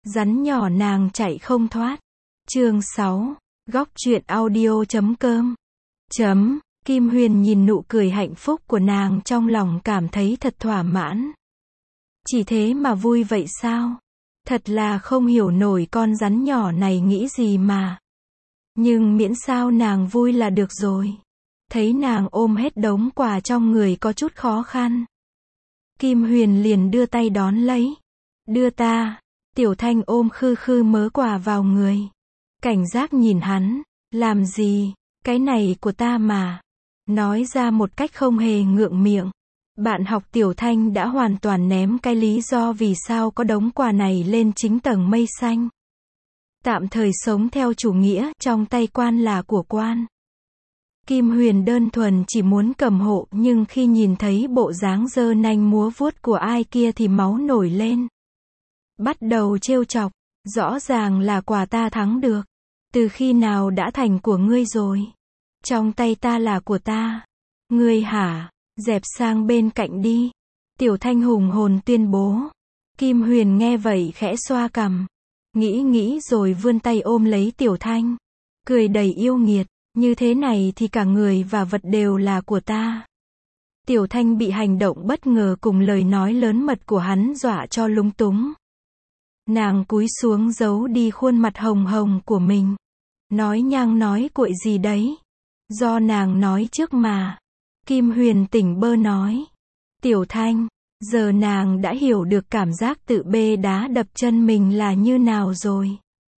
Rắn nhỏ nàng chạy không thoát. Chương 6. Góc truyện audio.com. Kim Huyền nhìn nụ cười hạnh phúc của nàng trong lòng cảm thấy thật thỏa mãn. Chỉ thế mà vui vậy sao? Thật là không hiểu nổi con rắn nhỏ này nghĩ gì mà. Nhưng miễn sao nàng vui là được rồi. Thấy nàng ôm hết đống quà trong người có chút khó khăn. Kim Huyền liền đưa tay đón lấy. Đưa ta. Tiểu Thanh ôm khư khư mớ quà vào người. Cảnh giác nhìn hắn. Làm gì? Cái này của ta mà. Nói ra một cách không hề ngượng miệng. Bạn học Tiểu Thanh đã hoàn toàn ném cái lý do vì sao có đống quà này lên chính tầng mây xanh. Tạm thời sống theo chủ nghĩa, trong tay quan là của quan. Kim Huyền đơn thuần chỉ muốn cầm hộ, nhưng khi nhìn thấy bộ dáng giơ nanh múa vuốt của ai kia thì máu nổi lên. Bắt đầu trêu chọc, rõ ràng là quà ta thắng được. Từ khi nào đã thành của ngươi rồi? Trong tay ta là của ta. Ngươi hả? Dẹp sang bên cạnh đi. Tiểu Thanh hùng hồn tuyên bố. Kim Huyền nghe vậy khẽ xoa cằm. Nghĩ rồi vươn tay ôm lấy Tiểu Thanh. Cười đầy yêu nghiệt. Như thế này thì cả người và vật đều là của ta. Tiểu Thanh bị hành động bất ngờ cùng lời nói lớn mật của hắn dọa cho lúng túng. Nàng cúi xuống giấu đi khuôn mặt hồng hồng của mình. Nói nhăng nói cuội gì đấy? Do nàng nói trước mà. Kim Huyền tỉnh bơ nói. Tiểu Thanh, giờ nàng đã hiểu được cảm giác tự bê đá đập chân mình là như nào rồi.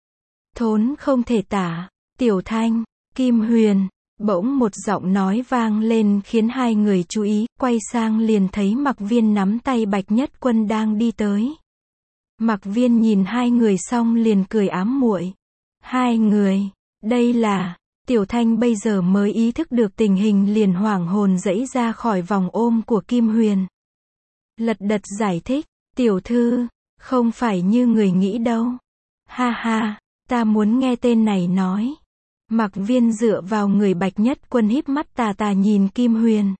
Thốn không thể tả. Tiểu Thanh, Kim Huyền, bỗng một giọng nói vang lên khiến hai người chú ý, quay sang liền thấy Mặc Viên nắm tay Bạch Nhất Quân đang đi tới. Mặc Viên nhìn hai người xong liền cười ám muội. Hai người, đây là... Tiểu Thanh bây giờ mới ý thức được tình hình liền hoảng hồn giãy ra khỏi vòng ôm của Kim Huyền. Lật đật giải thích, tiểu thư, không phải như người nghĩ đâu. Ha ha, ta muốn nghe tên này nói. Mặc Viên dựa vào người Bạch Nhất Quân híp mắt tà tà nhìn Kim Huyền.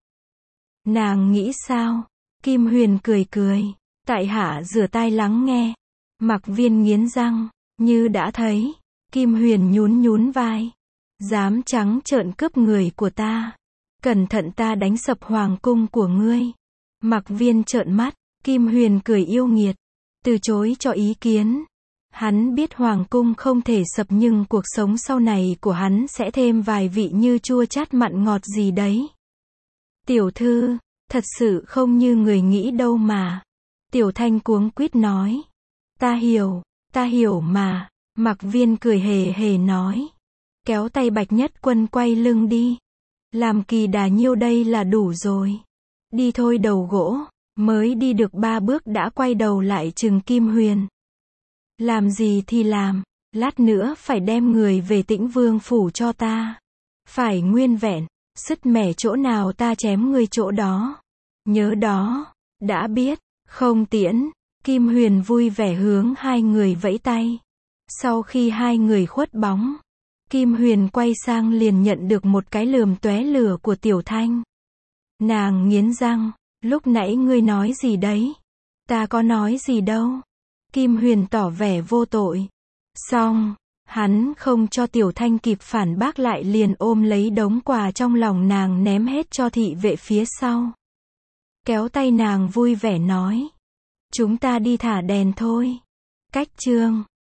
Nàng nghĩ sao? Kim Huyền cười cười. Tại hạ rửa tai lắng nghe. Mặc Viên nghiến răng, như đã thấy. Kim Huyền nhún vai. Dám trắng trợn cướp người của ta. Cẩn thận ta đánh sập hoàng cung của ngươi. Mặc Viên trợn mắt. Kim Huyền cười yêu nghiệt. Từ chối cho ý kiến. Hắn biết hoàng cung không thể sập nhưng cuộc sống sau này của hắn sẽ thêm vài vị như chua chát mặn ngọt gì đấy. Tiểu thư, thật sự không như người nghĩ đâu mà. Tiểu Thanh cuống quýt nói. Ta hiểu mà. Mặc Viên cười hề hề nói. Kéo tay Bạch Nhất Quân quay lưng đi. Làm kỳ đà nhiêu đây là đủ rồi. Đi thôi đầu gỗ. Mới đi được 3 bước đã quay đầu lại trừng Kim Huyền. Làm gì thì làm. Lát nữa phải đem người về Tĩnh Vương phủ cho ta. Phải nguyên vẹn. Sứt mẻ chỗ nào ta chém ngươi chỗ đó. Nhớ đó. Đã biết. Không tiễn. Kim Huyền vui vẻ hướng hai người vẫy tay. Sau khi hai người khuất bóng, Kim Huyền quay sang liền nhận được một cái lườm tóe lửa của Tiểu Thanh. Nàng nghiến răng, lúc nãy ngươi nói gì đấy? Ta có nói gì đâu. Kim Huyền tỏ vẻ vô tội. Xong, hắn không cho Tiểu Thanh kịp phản bác lại liền ôm lấy đống quà trong lòng nàng ném hết cho thị vệ phía sau. Kéo tay nàng vui vẻ nói. Chúng ta đi thả đèn thôi. Cách chương